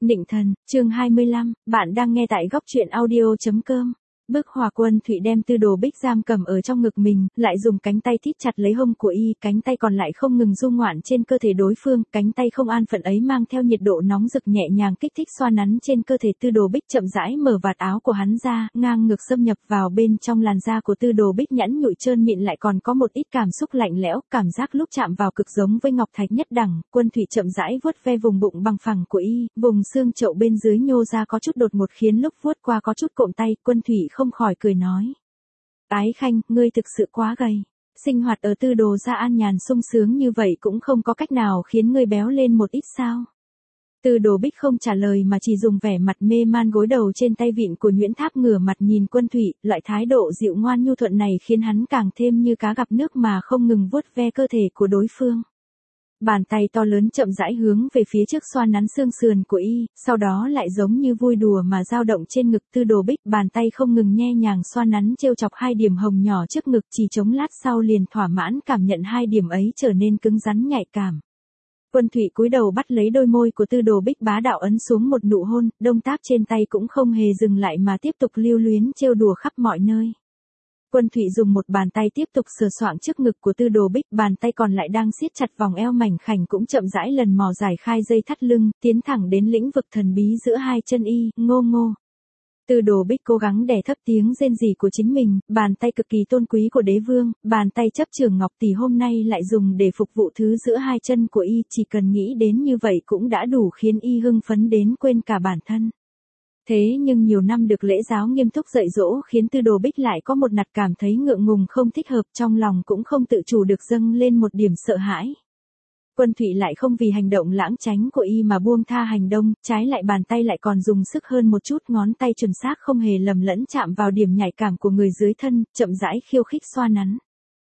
Nịnh thần, chương 25, bạn đang nghe tại góc truyện audio.com. Bức họa Quân Thụy đem Tư Đồ Bích giam cầm ở trong ngực mình, lại dùng cánh tay thít chặt lấy hông của y, cánh tay còn lại không ngừng du ngoạn trên cơ thể đối phương, cánh tay không an phận ấy mang theo nhiệt độ nóng rực nhẹ nhàng kích thích xoa nắn trên cơ thể Tư Đồ Bích, chậm rãi mở vạt áo của hắn ra, ngang ngược xâm nhập vào bên trong làn da của Tư Đồ Bích, nhẵn nhụi trơn mịn lại còn có một ít cảm xúc lạnh lẽo, cảm giác lúc chạm vào cực giống với ngọc thạch nhất đẳng. Quân Thụy chậm rãi vuốt ve vùng bụng bằng phẳng của y, vùng xương chậu bên dưới nhô ra có chút đột ngột khiến lúc vuốt qua có chút cộm tay. Quân Thụy không khỏi cười nói: Ái Khanh, ngươi thực sự quá gầy. Sinh hoạt ở Tư Đồ gia an nhàn sung sướng như vậy cũng không có cách nào khiến ngươi béo lên một ít sao? Tư Đồ Bích không trả lời mà chỉ dùng vẻ mặt mê man gối đầu trên tay vịn của Nguyễn Tháp, ngửa mặt nhìn Quân Thụy, loại thái độ dịu ngoan nhu thuận này khiến hắn càng thêm như cá gặp nước mà không ngừng vuốt ve cơ thể của đối phương. Bàn tay to lớn chậm rãi hướng về phía trước xoa nắn xương sườn của y, sau đó lại giống như vui đùa mà dao động trên ngực Tư Đồ Bích, bàn tay không ngừng nhẹ nhàng xoa nắn trêu chọc hai điểm hồng nhỏ trước ngực, chỉ chống lát sau liền thỏa mãn cảm nhận hai điểm ấy trở nên cứng rắn nhạy cảm. Quân Thụy cúi đầu bắt lấy đôi môi của Tư Đồ Bích, bá đạo ấn xuống một nụ hôn, động tác trên tay cũng không hề dừng lại mà tiếp tục lưu luyến trêu đùa khắp mọi nơi. Quân Thụy dùng một bàn tay tiếp tục sờ soạng trước ngực của Tư Đồ Bích, bàn tay còn lại đang siết chặt vòng eo mảnh khảnh cũng chậm rãi lần mò giải khai dây thắt lưng, tiến thẳng đến lĩnh vực thần bí giữa hai chân y, ngô ngô. Tư Đồ Bích cố gắng đè thấp tiếng rên rỉ của chính mình, bàn tay cực kỳ tôn quý của đế vương, bàn tay chấp trường ngọc tỷ hôm nay lại dùng để phục vụ thứ giữa hai chân của y, chỉ cần nghĩ đến như vậy cũng đã đủ khiến y hưng phấn đến quên cả bản thân. Thế nhưng nhiều năm được lễ giáo nghiêm túc dạy dỗ khiến Tư Đồ Bích lại có một nặt cảm thấy ngượng ngùng không thích hợp, trong lòng cũng không tự chủ được dâng lên một điểm sợ hãi. Quân Thụy lại không vì hành động lãng tránh của y mà buông tha hành động, trái lại bàn tay lại còn dùng sức hơn một chút, ngón tay chuẩn xác không hề lầm lẫn chạm vào điểm nhạy cảm của người dưới thân, chậm rãi khiêu khích xoa nắn.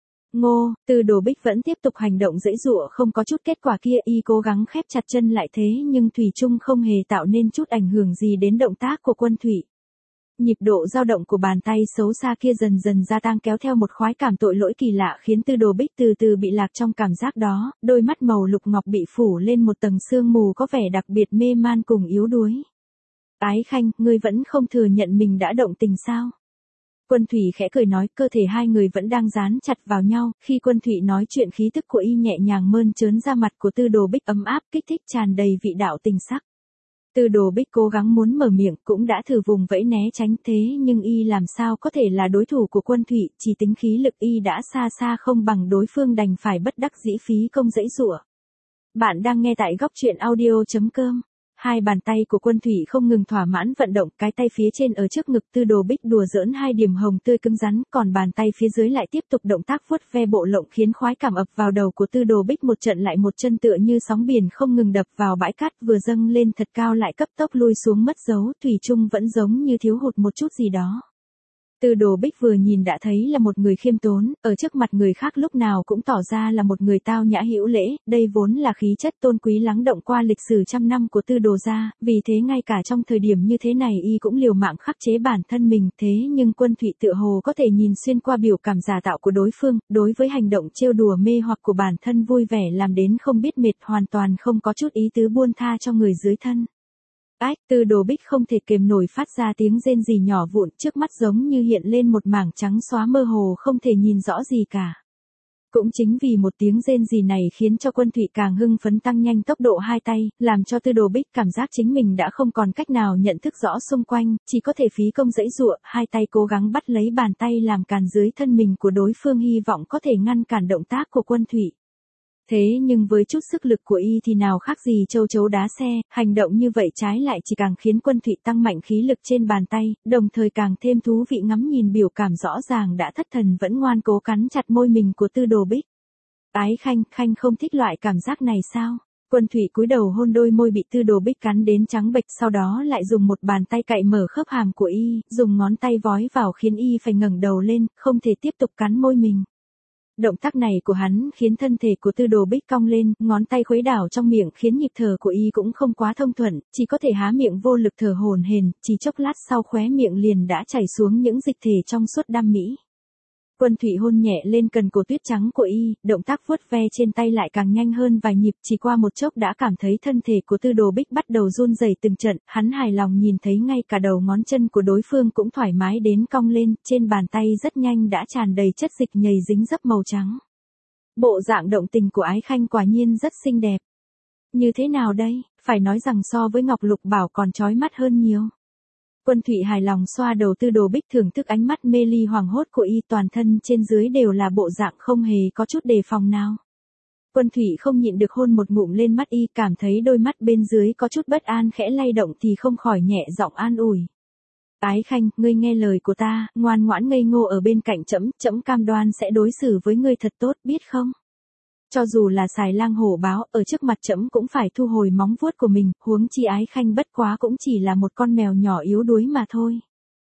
Ngô, Tư Đồ Bích vẫn tiếp tục hành động giãy giụa không có chút kết quả kia, y cố gắng khép chặt chân lại thế nhưng thủy chung không hề tạo nên chút ảnh hưởng gì đến động tác của Quân Thụy. Nhịp độ dao động của bàn tay xấu xa kia dần dần gia tăng kéo theo một khoái cảm tội lỗi kỳ lạ khiến Tư Đồ Bích từ từ bị lạc trong cảm giác đó, đôi mắt màu lục ngọc bị phủ lên một tầng sương mù có vẻ đặc biệt mê man cùng yếu đuối. Ái Khanh, ngươi vẫn không thừa nhận mình đã động tình sao? Quân Thụy khẽ cười nói, cơ thể hai người vẫn đang dán chặt vào nhau, khi Quân Thụy nói chuyện khí tức của y nhẹ nhàng mơn trớn ra mặt của Tư Đồ Bích ấm áp kích thích tràn đầy vị đạo tình sắc. Tư Đồ Bích cố gắng muốn mở miệng, cũng đã thử vùng vẫy né tránh thế nhưng y làm sao có thể là đối thủ của Quân Thụy, chỉ tính khí lực y đã xa xa không bằng đối phương, đành phải bất đắc dĩ phí công giãy giụa. Bạn đang nghe tại góc truyện audio.com. Hai bàn tay của Quân Thụy không ngừng thỏa mãn vận động, cái tay phía trên ở trước ngực Tư Đồ Bích đùa giỡn hai điểm hồng tươi cứng rắn, còn bàn tay phía dưới lại tiếp tục động tác vuốt ve bộ lộng khiến khoái cảm ập vào đầu của Tư Đồ Bích một trận lại một chân, tựa như sóng biển không ngừng đập vào bãi cát, vừa dâng lên thật cao lại cấp tốc lui xuống mất dấu, thủy chung vẫn giống như thiếu hụt một chút gì đó. Tư Đồ Bích vừa nhìn đã thấy là một người khiêm tốn, ở trước mặt người khác lúc nào cũng tỏ ra là một người tao nhã hữu lễ, đây vốn là khí chất tôn quý lắng động qua lịch sử trăm năm của Tư Đồ gia, vì thế ngay cả trong thời điểm như thế này y cũng liều mạng khắc chế bản thân mình, thế nhưng Quân Thụy tựa hồ có thể nhìn xuyên qua biểu cảm giả tạo của đối phương, đối với hành động trêu đùa mê hoặc của bản thân vui vẻ làm đến không biết mệt, hoàn toàn không có chút ý tứ buông tha cho người dưới thân. Ách, Tư Đồ Bích không thể kềm nổi phát ra tiếng rên rỉ nhỏ vụn, trước mắt giống như hiện lên một mảng trắng xóa mơ hồ không thể nhìn rõ gì cả. Cũng chính vì một tiếng rên rỉ này khiến cho Quân Thụy càng hưng phấn tăng nhanh tốc độ hai tay, làm cho Tư Đồ Bích cảm giác chính mình đã không còn cách nào nhận thức rõ xung quanh, chỉ có thể phí công giãy giụa, hai tay cố gắng bắt lấy bàn tay làm càn dưới thân mình của đối phương, hy vọng có thể ngăn cản động tác của Quân Thụy. Thế nhưng với chút sức lực của y thì nào khác gì châu chấu đá xe, hành động như vậy trái lại chỉ càng khiến Quân Thụy tăng mạnh khí lực trên bàn tay, đồng thời càng thêm thú vị ngắm nhìn biểu cảm rõ ràng đã thất thần vẫn ngoan cố cắn chặt môi mình của Tư Đồ Bích. Ái Khanh, Khanh không thích loại cảm giác này sao? Quân Thụy cúi đầu hôn đôi môi bị Tư Đồ Bích cắn đến trắng bệch, sau đó lại dùng một bàn tay cạy mở khớp hàm của y, dùng ngón tay vói vào khiến y phải ngẩng đầu lên, không thể tiếp tục cắn môi mình. Động tác này của hắn khiến thân thể của Tư Đồ Bích cong lên, ngón tay khuấy đảo trong miệng khiến nhịp thở của y cũng không quá thông thuận, chỉ có thể há miệng vô lực thở hổn hển, chỉ chốc lát sau khóe miệng liền đã chảy xuống những dịch thể trong suốt đăm mỹ. Quân Thụy hôn nhẹ lên cần cổ tuyết trắng của y, động tác vuốt ve trên tay lại càng nhanh hơn vài nhịp, chỉ qua một chốc đã cảm thấy thân thể của Tư Đồ Bích bắt đầu run rẩy từng trận, hắn hài lòng nhìn thấy ngay cả đầu ngón chân của đối phương cũng thoải mái đến cong lên, trên bàn tay rất nhanh đã tràn đầy chất dịch nhầy dính dấp màu trắng. Bộ dạng động tình của Ái Khanh quả nhiên rất xinh đẹp. Như thế nào đây, phải nói rằng so với Ngọc Lục Bảo còn chói mắt hơn nhiều. Quân Thụy hài lòng xoa đầu Tư Đồ Bích thưởng thức ánh mắt mê ly hoàng hốt của y, toàn thân trên dưới đều là bộ dạng không hề có chút đề phòng nào. Quân Thụy không nhịn được hôn một ngụm lên mắt y, cảm thấy đôi mắt bên dưới có chút bất an khẽ lay động thì không khỏi nhẹ giọng an ủi. Ái Khanh, ngươi nghe lời của ta, ngoan ngoãn ngây ngô ở bên cạnh trẫm, trẫm cam đoan sẽ đối xử với ngươi thật tốt, biết không? Cho dù là xài lang hổ báo, ở trước mặt trẫm cũng phải thu hồi móng vuốt của mình, huống chi Ái Khanh bất quá cũng chỉ là một con mèo nhỏ yếu đuối mà thôi.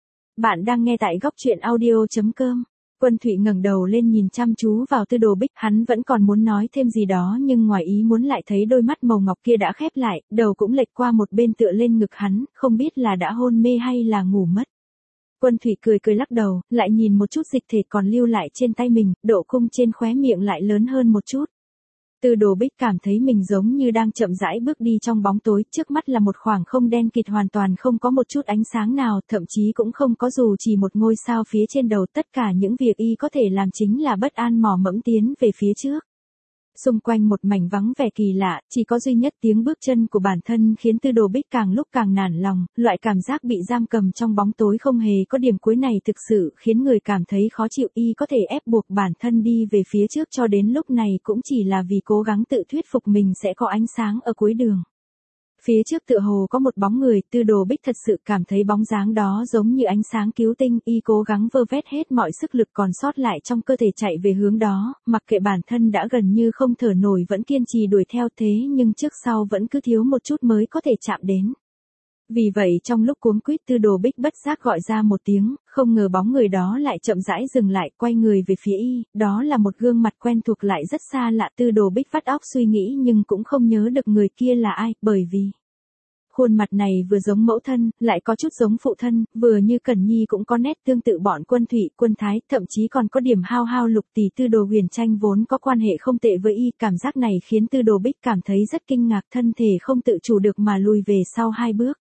Bạn đang nghe tại góc truyện audio.com. Quân Thụy ngẩng đầu lên nhìn chăm chú vào Tư Đồ Bích, hắn vẫn còn muốn nói thêm gì đó nhưng ngoài ý muốn lại thấy đôi mắt màu ngọc kia đã khép lại, đầu cũng lệch qua một bên tựa lên ngực hắn, không biết là đã hôn mê hay là ngủ mất. Quân Thụy cười cười lắc đầu, lại nhìn một chút dịch thể còn lưu lại trên tay mình, độ cung trên khóe miệng lại lớn hơn một chút. Tư Đồ Bích cảm thấy mình giống như đang chậm rãi bước đi trong bóng tối, trước mắt là một khoảng không đen kịt hoàn toàn không có một chút ánh sáng nào, thậm chí cũng không có dù chỉ một ngôi sao phía trên đầu, tất cả những việc y có thể làm chính là bất an mò mẫm tiến về phía trước. Xung quanh một mảnh vắng vẻ kỳ lạ, chỉ có duy nhất tiếng bước chân của bản thân khiến Tư Đồ Bích càng lúc càng nản lòng, loại cảm giác bị giam cầm trong bóng tối không hề có điểm cuối này thực sự khiến người cảm thấy khó chịu, y có thể ép buộc bản thân đi về phía trước cho đến lúc này cũng chỉ là vì cố gắng tự thuyết phục mình sẽ có ánh sáng ở cuối đường. Phía trước tựa hồ có một bóng người, Tư Đồ Bích thật sự cảm thấy bóng dáng đó giống như ánh sáng cứu tinh, y cố gắng vơ vét hết mọi sức lực còn sót lại trong cơ thể chạy về hướng đó, mặc kệ bản thân đã gần như không thở nổi vẫn kiên trì đuổi theo thế nhưng trước sau vẫn cứ thiếu một chút mới có thể chạm đến. Vì vậy trong lúc cuống quýt Tư Đồ Bích bất giác gọi ra một tiếng, không ngờ bóng người đó lại chậm rãi dừng lại, quay người về phía y, đó là một gương mặt quen thuộc lại rất xa lạ. Tư Đồ Bích vắt óc suy nghĩ nhưng cũng không nhớ được người kia là ai, bởi vì khuôn mặt này vừa giống mẫu thân, lại có chút giống phụ thân, vừa như Cẩn Nhi cũng có nét tương tự bọn Quân Thụy, Quân Thái, thậm chí còn có điểm hao hao Lục Tỷ. Tư Đồ Huyền Tranh vốn có quan hệ không tệ với y, cảm giác này khiến Tư Đồ Bích cảm thấy rất kinh ngạc, thân thể không tự chủ được mà lùi về sau 2 bước.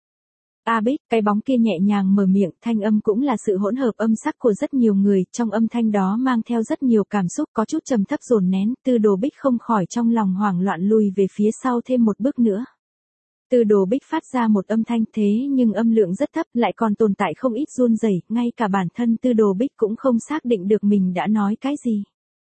A Bích, cái bóng kia nhẹ nhàng mở miệng, thanh âm cũng là sự hỗn hợp âm sắc của rất nhiều người, trong âm thanh đó mang theo rất nhiều cảm xúc, có chút trầm thấp dồn nén, Tư Đồ Bích không khỏi trong lòng hoảng loạn lùi về phía sau thêm một bước nữa. Tư Đồ Bích phát ra một âm thanh thế nhưng âm lượng rất thấp, lại còn tồn tại không ít run rẩy, ngay cả bản thân Tư Đồ Bích cũng không xác định được mình đã nói cái gì.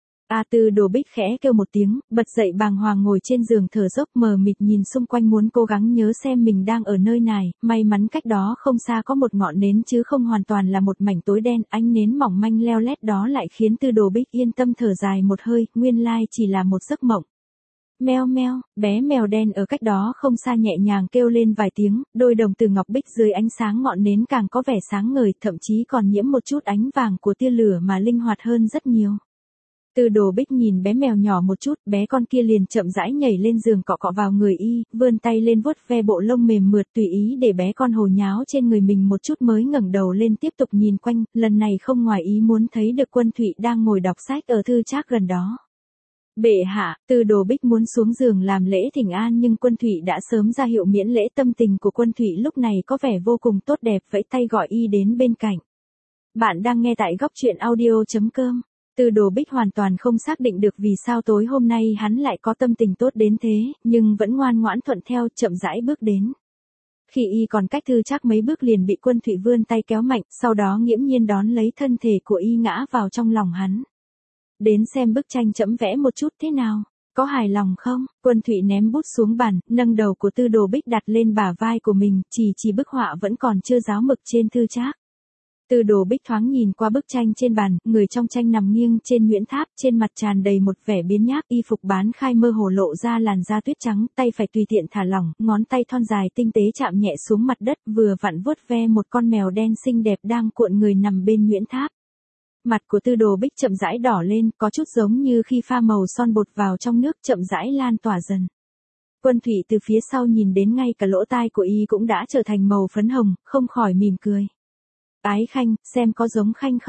Tư Đồ Bích khẽ kêu một tiếng, bật dậy bàng hoàng ngồi trên giường thở dốc mờ mịt nhìn xung quanh muốn cố gắng nhớ xem mình đang ở nơi nào, may mắn cách đó không xa có một ngọn nến chứ không hoàn toàn là một mảnh tối đen, ánh nến mỏng manh leo lét đó lại khiến Tư Đồ Bích yên tâm thở dài một hơi, nguyên lai chỉ là một giấc mộng. Meo meo, bé mèo đen ở cách đó không xa nhẹ nhàng kêu lên vài tiếng, đôi đồng tử ngọc bích dưới ánh sáng ngọn nến càng có vẻ sáng ngời, thậm chí còn nhiễm một chút ánh vàng của tia lửa mà linh hoạt hơn rất nhiều. Tư Đồ Bích nhìn bé mèo nhỏ một chút, bé con kia liền chậm rãi nhảy lên giường cọ cọ vào người y, vươn tay lên vuốt ve bộ lông mềm mượt tùy ý để bé con hồ nháo trên người mình một chút mới ngẩng đầu lên tiếp tục nhìn quanh, lần này không ngoài ý muốn thấy được Quân Thụy đang ngồi đọc sách ở thư trác gần đó. Bệ hạ, Tư Đồ Bích muốn xuống giường làm lễ thỉnh an nhưng Quân Thụy đã sớm ra hiệu miễn lễ, tâm tình của Quân Thụy lúc này có vẻ vô cùng tốt đẹp, vẫy tay gọi y đến bên cạnh. Bạn đang nghe tại góc truyện audio.com. Tư Đồ Bích hoàn toàn không xác định được vì sao tối hôm nay hắn lại có tâm tình tốt đến thế, nhưng vẫn ngoan ngoãn thuận theo, chậm rãi bước đến. Khi y còn cách thư trác mấy bước liền bị Quân Thụy vươn tay kéo mạnh, sau đó nghiễm nhiên đón lấy thân thể của y ngã vào trong lòng hắn. Đến xem bức tranh trẫm vẽ một chút thế nào, có hài lòng không? Quân Thụy ném bút xuống bàn, nâng đầu của Tư Đồ Bích đặt lên bả vai của mình, chỉ bức họa vẫn còn chưa ráo mực trên thư trác. Tư Đồ Bích thoáng nhìn qua bức tranh trên bàn, người trong tranh nằm nghiêng trên nhuyễn tháp, trên mặt tràn đầy một vẻ biếng nhác, y phục bán khai mơ hồ lộ ra làn da tuyết trắng, tay phải tùy tiện thả lỏng, ngón tay thon dài tinh tế chạm nhẹ xuống mặt đất, vừa vặn vuốt ve một con mèo đen xinh đẹp đang cuộn người nằm bên nhuyễn tháp. Mặt của Tư Đồ Bích chậm rãi đỏ lên, có chút giống như khi pha màu son bột vào trong nước, chậm rãi lan tỏa dần. Quân Thụy từ phía sau nhìn đến ngay cả lỗ tai của y cũng đã trở thành màu phấn hồng, không khỏi mỉm cười. Ái Khanh, xem có giống Khanh không?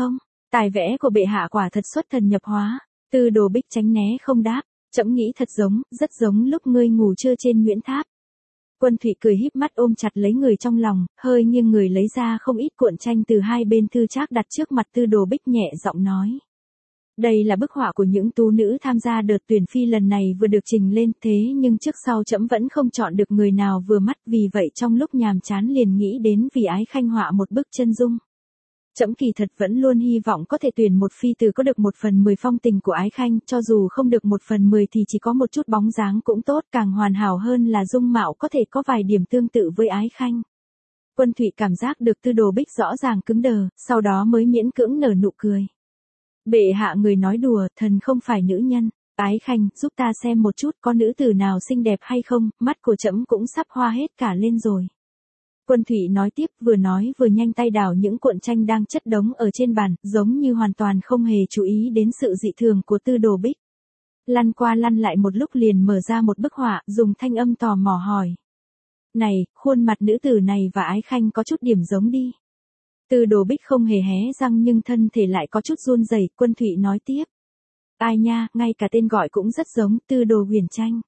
Tài vẽ của bệ hạ quả thật xuất thần nhập hóa. Tư Đồ Bích tránh né không đáp. Trẫm nghĩ thật giống, rất giống lúc ngươi ngủ trưa trên Nguyễn Tháp. Quân Thụy cười híp mắt ôm chặt lấy người trong lòng, hơi nghiêng người lấy ra không ít cuộn tranh từ hai bên thư trác đặt trước mặt Tư Đồ Bích nhẹ giọng nói. Đây là bức họa của những tú nữ tham gia đợt tuyển phi lần này vừa được trình lên, thế nhưng trước sau trẫm vẫn không chọn được người nào vừa mắt, vì vậy trong lúc nhàm chán liền nghĩ đến vì Ái Khanh họa một bức chân dung. Trẫm kỳ thật vẫn luôn hy vọng có thể tuyển một phi tử có được 1/10 phong tình của Ái Khanh, cho dù không được 1/10 thì chỉ có một chút bóng dáng cũng tốt, càng hoàn hảo hơn là dung mạo có thể có vài điểm tương tự với Ái Khanh. Quân Thụy cảm giác được Tư Đồ Bích rõ ràng cứng đờ, sau đó mới miễn cưỡng nở nụ cười. Bệ hạ người nói đùa, thần không phải nữ nhân. Ái Khanh, giúp ta xem một chút có nữ tử nào xinh đẹp hay không, mắt của trẫm cũng sắp hoa hết cả lên rồi. Quân Thụy nói tiếp, vừa nói vừa nhanh tay đảo những cuộn tranh đang chất đống ở trên bàn, giống như hoàn toàn không hề chú ý đến sự dị thường của Tư Đồ Bích. Lăn qua lăn lại một lúc liền mở ra một bức họa, dùng thanh âm tò mò hỏi. Này, khuôn mặt nữ tử này và Ái Khanh có chút điểm giống đi. Tư Đồ Bích không hề hé răng nhưng thân thể lại có chút run rẩy. Quân Thụy nói tiếp. Ai nha, ngay cả tên gọi cũng rất giống, Tư Đồ Huyền Tranh.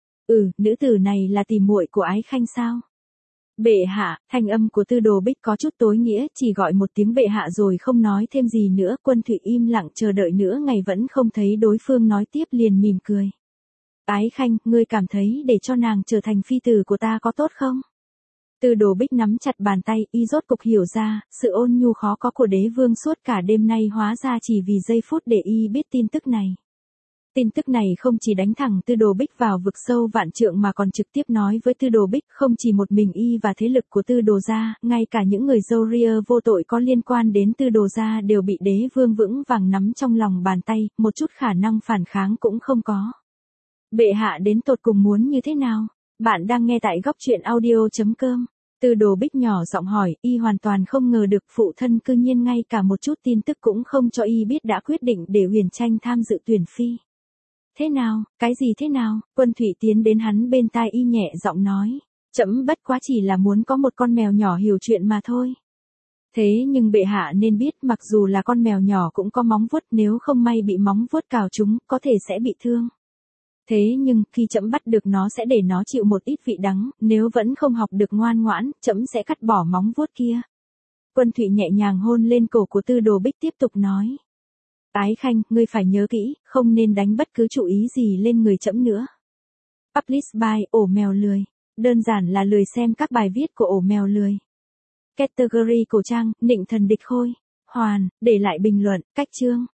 Nữ tử này là tỷ muội của Ái Khanh sao? Bệ hạ, thanh âm của Tư Đồ Bích có chút tối nghĩa, chỉ gọi một tiếng bệ hạ rồi không nói thêm gì nữa. Quân Thụy im lặng chờ đợi nữa ngày vẫn không thấy đối phương nói tiếp liền mỉm cười. Ái Khanh, ngươi cảm thấy để cho nàng trở thành phi tử của ta có tốt không? Tư Đồ Bích nắm chặt bàn tay, y rốt cục hiểu ra, sự ôn nhu khó có của đế vương suốt cả đêm nay hóa ra chỉ vì giây phút để y biết tin tức này. Tin tức này không chỉ đánh thẳng Tư Đồ Bích vào vực sâu vạn trượng mà còn trực tiếp nói với Tư Đồ Bích không chỉ một mình y và thế lực của Tư Đồ gia, ngay cả những người dâu ria vô tội có liên quan đến Tư Đồ gia đều bị đế vương vững vàng nắm trong lòng bàn tay, một chút khả năng phản kháng cũng không có. Bệ hạ đến tột cùng muốn như thế nào? Bạn đang nghe tại góc truyện audio.com. Tư Đồ Bích nhỏ giọng hỏi, y hoàn toàn không ngờ được phụ thân cư nhiên ngay cả một chút tin tức cũng không cho y biết đã quyết định để Huyền Tranh tham dự tuyển phi. Thế nào, cái gì thế nào? Quân Thụy tiến đến hắn bên tai y nhẹ giọng nói. Trẫm bất quá chỉ là muốn có một con mèo nhỏ hiểu chuyện mà thôi. Thế nhưng bệ hạ nên biết mặc dù là con mèo nhỏ cũng có móng vuốt, nếu không may bị móng vuốt cào chúng, có thể sẽ bị thương. Thế nhưng, khi trẫm bắt được nó sẽ để nó chịu một ít vị đắng, nếu vẫn không học được ngoan ngoãn, trẫm sẽ cắt bỏ móng vuốt kia. Quân Thụy nhẹ nhàng hôn lên cổ của Tư Đồ Bích tiếp tục nói. Ái Khanh, ngươi phải nhớ kỹ, không nên đánh bất cứ chủ ý gì lên người trẫm nữa. Publish by ổ mèo lười. Đơn giản là lười xem các bài viết của ổ mèo lười. Category cổ trang, nịnh thần địch khôi. Hoàn, để lại bình luận, cách chương.